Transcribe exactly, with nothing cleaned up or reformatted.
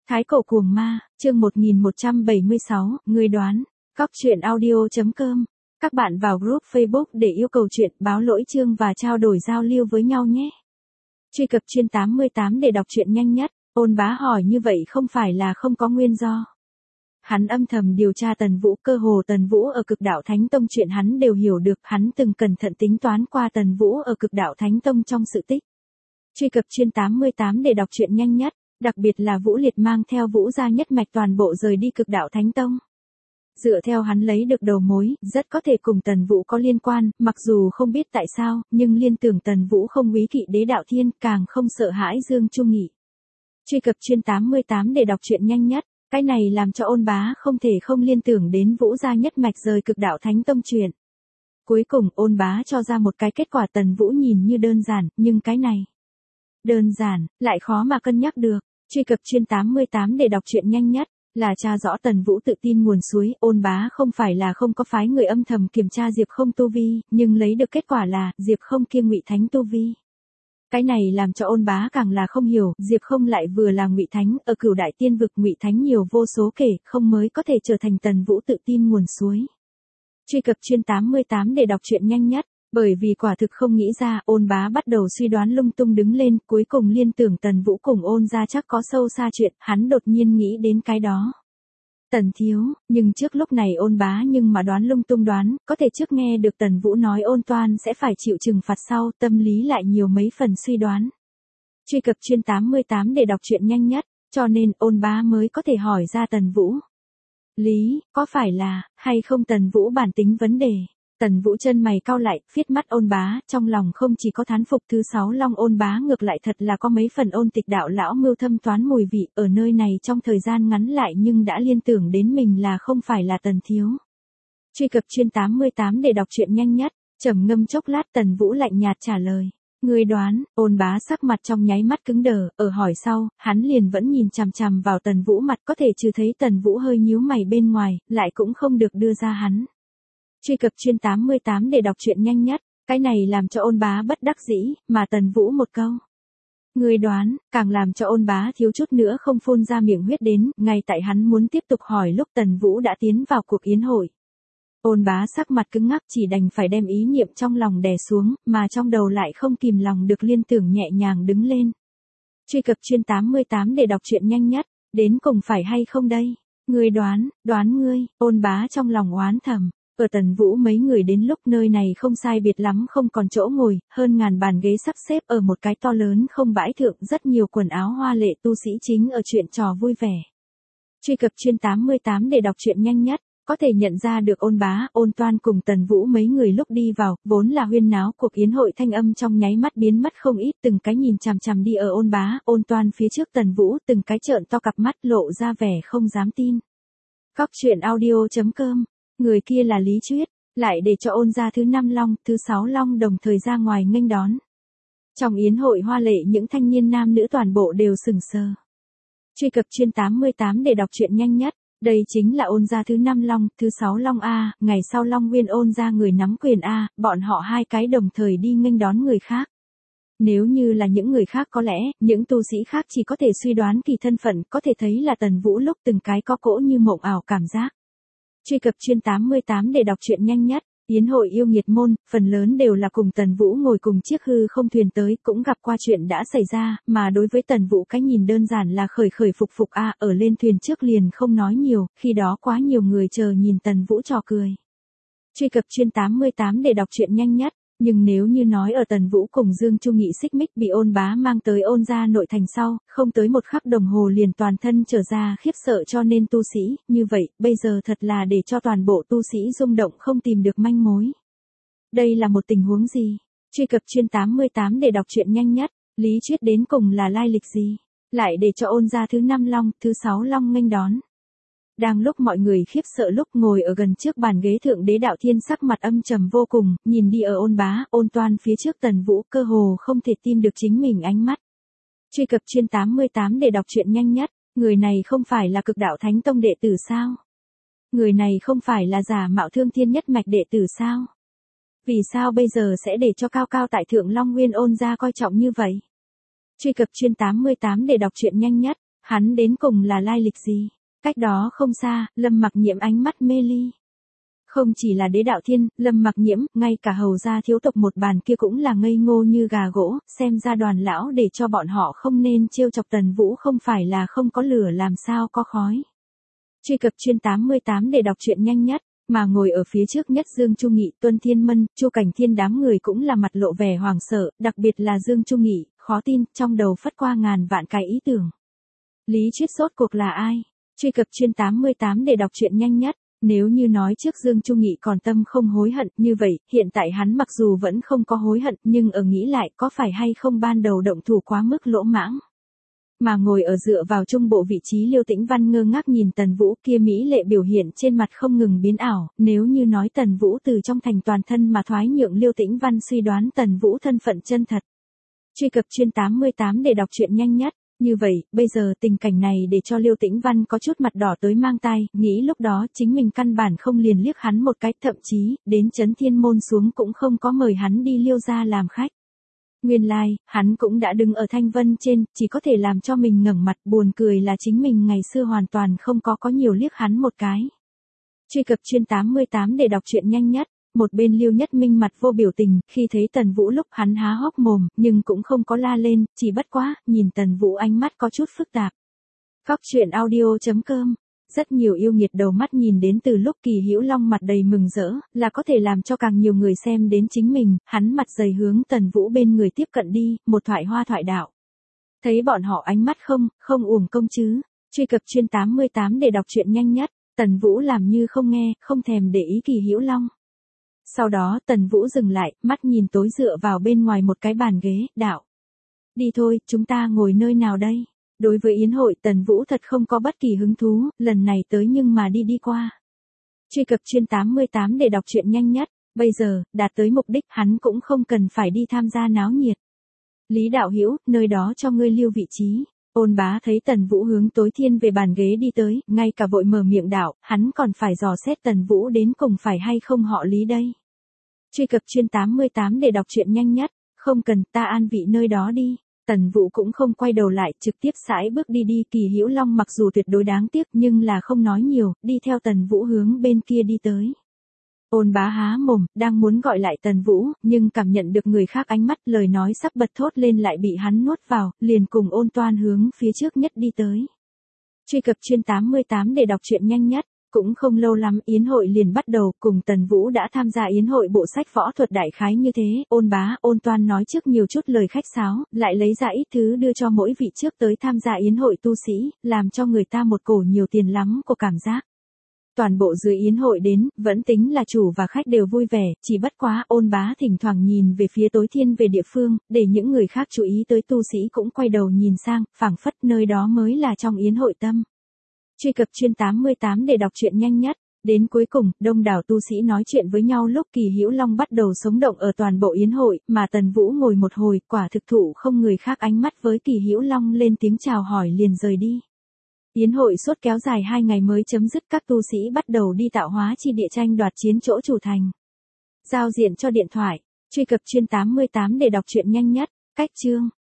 Thái cổ cuồng ma, chương một nghìn một trăm bảy mươi sáu, người đoán, cóc truyện audio.com. Các bạn vào group Facebook để yêu cầu chuyện, báo lỗi chương và trao đổi giao lưu với nhau nhé. Truy cập chuyên tám mươi tám để đọc truyện nhanh nhất. Ôn Bá hỏi như vậy không phải là không có nguyên do. Hắn âm thầm điều tra Tần Vũ, cơ hồ Tần Vũ ở Cực Đạo Thánh Tông chuyện hắn đều hiểu được, hắn từng cẩn thận tính toán qua Tần Vũ ở Cực Đạo Thánh Tông trong sự tích. Truy cập chuyên tám mươi tám để đọc truyện nhanh nhất, đặc biệt là Vũ Liệt mang theo Vũ gia nhất mạch toàn bộ rời đi Cực Đạo Thánh Tông. Dựa theo hắn lấy được đầu mối, rất có thể cùng Tần Vũ có liên quan, mặc dù không biết tại sao, nhưng liên tưởng Tần Vũ không quý kỵ Đế Đạo Thiên, càng không sợ hãi Dương Chu Nghị. Truy cập chuyên tám mươi tám để đọc truyện nhanh nhất, cái này làm cho Ôn Bá không thể không liên tưởng đến Vũ gia nhất mạch rời Cực Đạo Thánh Tông chuyện. Cuối cùng Ôn Bá cho ra một cái kết quả Tần Vũ nhìn như đơn giản, nhưng cái này đơn giản, lại khó mà cân nhắc được. Truy cập chuyên tám mươi tám để đọc truyện nhanh nhất, là tra rõ Tần Vũ tự tin nguồn suối. Ôn Bá không phải là không có phái người âm thầm kiểm tra Diệp Không tu vi, nhưng lấy được kết quả là Diệp Không kiêm Ngụy Thánh tu vi. Cái này làm cho Ôn Bá càng là không hiểu, Diệp Không lại vừa là Ngụy Thánh, ở Cửu Đại Tiên vực Ngụy Thánh nhiều vô số kể, không mới có thể trở thành Tần Vũ tự tin nguồn suối. Truy cập chuyên tám mươi tám để đọc truyện nhanh nhất. Bởi vì quả thực không nghĩ ra, Ôn Bá bắt đầu suy đoán lung tung đứng lên, cuối cùng liên tưởng Tần Vũ cùng Ôn gia chắc có sâu xa chuyện, hắn đột nhiên nghĩ đến cái đó. Tần thiếu, nhưng trước lúc này Ôn Bá nhưng mà đoán lung tung đoán, có thể trước nghe được Tần Vũ nói Ôn Toan sẽ phải chịu trừng phạt sau, tâm lý lại nhiều mấy phần suy đoán. Truy cập chuyên tám mươi tám để đọc truyện nhanh nhất, cho nên Ôn Bá mới có thể hỏi ra Tần Vũ. Lý, có phải là, hay không Tần Vũ bản tính vấn đề? Tần Vũ chân mày cau lại, phiết mắt Ôn Bá, trong lòng không chỉ có thán phục thứ sáu long Ôn Bá ngược lại thật là có mấy phần Ôn Tịch đạo lão mưu thâm toán mùi vị, ở nơi này trong thời gian ngắn lại nhưng đã liên tưởng đến mình là không phải là Tần thiếu. Truy cập chuyên tám mươi tám để đọc truyện nhanh nhất, trầm ngâm chốc lát Tần Vũ lạnh nhạt trả lời. Người đoán, Ôn Bá sắc mặt trong nháy mắt cứng đờ, ở hỏi sau, hắn liền vẫn nhìn chằm chằm vào Tần Vũ mặt có thể trừ thấy Tần Vũ hơi nhíu mày bên ngoài, lại cũng không được đưa ra hắn. Truy cập chuyên tám mươi tám để đọc truyện nhanh nhất, cái này làm cho Ôn Bá bất đắc dĩ, mà Tần Vũ một câu. Người đoán, càng làm cho Ôn Bá thiếu chút nữa không phun ra miệng huyết đến, ngay tại hắn muốn tiếp tục hỏi lúc Tần Vũ đã tiến vào cuộc yến hội. Ôn Bá sắc mặt cứng ngắc chỉ đành phải đem ý niệm trong lòng đè xuống, mà trong đầu lại không kìm lòng được liên tưởng nhẹ nhàng đứng lên. Truy cập chuyên tám mươi tám để đọc truyện nhanh nhất, đến cùng phải hay không đây? Người đoán, đoán ngươi, Ôn Bá trong lòng oán thầm. Ở Tần Vũ mấy người đến lúc nơi này không sai biệt lắm không còn chỗ ngồi, hơn ngàn bàn ghế sắp xếp ở một cái to lớn không bãi thượng, rất nhiều quần áo hoa lệ tu sĩ chính ở chuyện trò vui vẻ. Truy cập chuyên tám mươi tám để đọc truyện nhanh nhất, có thể nhận ra được Ôn Bá, Ôn Toan cùng Tần Vũ mấy người lúc đi vào, vốn là huyên náo cuộc yến hội thanh âm trong nháy mắt biến mất không ít, từng cái nhìn chằm chằm đi ở Ôn Bá, Ôn Toan phía trước Tần Vũ, từng cái trợn to cặp mắt lộ ra vẻ không dám tin. Cóc truyện audio.com. Người kia là Lý Chuyết, lại để cho Ôn gia thứ năm long, thứ sáu long đồng thời ra ngoài nghênh đón. Trong yến hội hoa lệ những thanh niên nam nữ toàn bộ đều sừng sờ. Truy cập chuyên tám mươi tám để đọc truyện nhanh nhất, đây chính là Ôn gia thứ năm long, thứ sáu long A, ngày sau Long Nguyên Ôn gia người nắm quyền A, bọn họ hai cái đồng thời đi nghênh đón người khác. Nếu như là những người khác có lẽ, những tu sĩ khác chỉ có thể suy đoán kỳ thân phận, có thể thấy là Tần Vũ lúc từng cái có cỗ như mộng ảo cảm giác. Truy cập chuyên tám mươi tám để đọc truyện nhanh nhất, yến hội yêu nghiệt môn, phần lớn đều là cùng Tần Vũ ngồi cùng chiếc hư không thuyền tới, cũng gặp qua chuyện đã xảy ra, mà đối với Tần Vũ cái nhìn đơn giản là khởi khởi phục phục a, ở lên thuyền trước liền không nói nhiều, khi đó quá nhiều người chờ nhìn Tần Vũ trò cười. Truy cập chuyên tám mươi tám để đọc truyện nhanh nhất. Nhưng nếu như nói ở Tần Vũ cùng Dương Chu Nghị xích mích bị Ôn Bá mang tới Ôn gia nội thành sau, không tới một khắc đồng hồ liền toàn thân trở ra khiếp sợ cho nên tu sĩ, như vậy, bây giờ thật là để cho toàn bộ tu sĩ rung động không tìm được manh mối. Đây là một tình huống gì? Truy cập chuyên tám mươi tám để đọc truyện nhanh nhất, Lý Chuyết đến cùng là lai lịch gì? Lại để cho Ôn gia thứ năm long, thứ sáu long nghênh đón. Đang lúc mọi người khiếp sợ lúc ngồi ở gần trước bàn ghế thượng Đế Đạo Thiên sắc mặt âm trầm vô cùng, nhìn đi ở Ôn Bá, Ôn Toan phía trước Tần Vũ cơ hồ không thể tin được chính mình ánh mắt. Truy cập chuyên tám mươi tám để đọc truyện nhanh nhất, người này không phải là Cực Đạo Thánh Tông đệ tử sao? Người này không phải là giả mạo Thương Thiên nhất mạch đệ tử sao? Vì sao bây giờ sẽ để cho cao cao tại thượng Long Nguyên Ôn gia coi trọng như vậy? Truy cập chuyên tám mươi tám để đọc truyện nhanh nhất. Hắn đến cùng là lai lịch gì? Cách đó không xa, Lâm Mặc Nhiễm ánh mắt mê ly. Không chỉ là Đế Đạo Thiên, Lâm Mặc Nhiễm, ngay cả hầu gia thiếu tộc một bàn kia cũng là ngây ngô như gà gỗ, xem ra Đoàn lão để cho bọn họ không nên trêu chọc Tần Vũ không phải là không có lửa làm sao có khói. Truy cập chuyên tám mươi tám để đọc truyện nhanh nhất, mà ngồi ở phía trước nhất Dương Chu Nghị, Tuân Thiên Mân, Chu Cảnh Thiên đám người cũng là mặt lộ vẻ hoảng sợ, đặc biệt là Dương Chu Nghị, khó tin, trong đầu phất qua ngàn vạn cái ý tưởng. Lý Triết rốt cuộc là ai? Truy cập chuyên tám mươi tám để đọc truyện nhanh nhất. Nếu như nói trước Dương Chu Nghị còn tâm không hối hận, như vậy, hiện tại hắn mặc dù vẫn không có hối hận, nhưng ở nghĩ lại có phải hay không ban đầu động thủ quá mức lỗ mãng. Mà ngồi ở dựa vào trung bộ vị trí Liêu Tĩnh Văn ngơ ngác nhìn Tần Vũ kia mỹ lệ biểu hiện trên mặt không ngừng biến ảo, nếu như nói Tần Vũ từ trong thành toàn thân mà thoái nhượng Liêu Tĩnh Văn suy đoán Tần Vũ thân phận chân thật. Truy cập chuyên tám mươi tám để đọc truyện nhanh nhất. Như vậy, bây giờ tình cảnh này để cho Liêu Tĩnh Văn có chút mặt đỏ tới mang tai, nghĩ lúc đó chính mình căn bản không liền liếc hắn một cái, thậm chí, đến Trấn Thiên Môn xuống cũng không có mời hắn đi Liêu gia làm khách. Nguyên lai, like, hắn cũng đã đứng ở Thanh Vân trên, chỉ có thể làm cho mình ngẩng mặt, buồn cười là chính mình ngày xưa hoàn toàn không có có nhiều liếc hắn một cái. Truy cập chuyên tám mươi tám để đọc truyện nhanh nhất. Một bên Liêu Nhất Minh mặt vô biểu tình, khi thấy Tần Vũ lúc hắn há hốc mồm, nhưng cũng không có la lên, chỉ bất quá, nhìn Tần Vũ ánh mắt có chút phức tạp. Cóc truyện audio chấm com. Rất nhiều yêu nghiệt đầu mắt nhìn đến từ lúc Kỳ Hữu Long mặt đầy mừng rỡ, là có thể làm cho càng nhiều người xem đến chính mình, hắn mặt dày hướng Tần Vũ bên người tiếp cận đi, một thoại hoa thoại đạo. Thấy bọn họ ánh mắt không, không uổng công chứ. Truy cập chuyên tám mươi tám để đọc truyện nhanh nhất. Tần Vũ làm như không nghe, không thèm để ý Kỳ Hữu Long. Sau đó Tần Vũ dừng lại, mắt nhìn tối dựa vào bên ngoài một cái bàn ghế, đạo. Đi thôi, chúng ta ngồi nơi nào đây? Đối với yến hội Tần Vũ thật không có bất kỳ hứng thú, lần này tới nhưng mà đi đi qua. Truy cập chuyên tám mươi tám để đọc truyện nhanh nhất, bây giờ, đạt tới mục đích hắn cũng không cần phải đi tham gia náo nhiệt. Lý Đạo Hữu, nơi đó cho ngươi lưu vị trí. Ôn Bá thấy Tần Vũ hướng tối thiên về bàn ghế đi tới, ngay cả vội mở miệng đạo, hắn còn phải dò xét Tần Vũ đến cùng phải hay không họ Lý đây. Truy cập chuyên tám mươi tám để đọc truyện nhanh nhất, không cần, ta an vị nơi đó đi. Tần Vũ cũng không quay đầu lại, trực tiếp sải bước đi đi. Kỳ Hữu Long mặc dù tuyệt đối đáng tiếc nhưng là không nói nhiều, đi theo Tần Vũ hướng bên kia đi tới. Ôn Bá há mồm, đang muốn gọi lại Tần Vũ, nhưng cảm nhận được người khác ánh mắt, lời nói sắp bật thốt lên lại bị hắn nuốt vào, liền cùng Ôn Toan hướng phía trước nhất đi tới. Truy cập chuyên tám mươi tám để đọc truyện nhanh nhất. Cũng không lâu lắm yến hội liền bắt đầu, cùng Tần Vũ đã tham gia yến hội bộ sách võ thuật đại khái như thế, Ôn Bá, Ôn Toan nói trước nhiều chút lời khách sáo, lại lấy ra ít thứ đưa cho mỗi vị trước tới tham gia yến hội tu sĩ, làm cho người ta một cổ nhiều tiền lắm của cảm giác. Toàn bộ dưới yến hội đến, vẫn tính là chủ và khách đều vui vẻ, chỉ bất quá Ôn Bá thỉnh thoảng nhìn về phía tối thiên về địa phương, để những người khác chú ý tới tu sĩ cũng quay đầu nhìn sang, phảng phất nơi đó mới là trong yến hội tâm. Truy cập chuyên tám mươi tám để đọc truyện nhanh nhất. Đến cuối cùng, đông đảo tu sĩ nói chuyện với nhau lúc Kỳ Hữu Long bắt đầu sống động ở toàn bộ yến hội, mà Tần Vũ ngồi một hồi, quả thực thụ không người khác ánh mắt với Kỳ Hữu Long lên tiếng chào hỏi liền rời đi. Yến hội suốt kéo dài hai ngày mới chấm dứt, các tu sĩ bắt đầu đi tạo hóa chi địa tranh đoạt chiến chỗ chủ thành. Giao diện cho điện thoại. Truy cập chuyên tám mươi tám để đọc truyện nhanh nhất. Cách chương.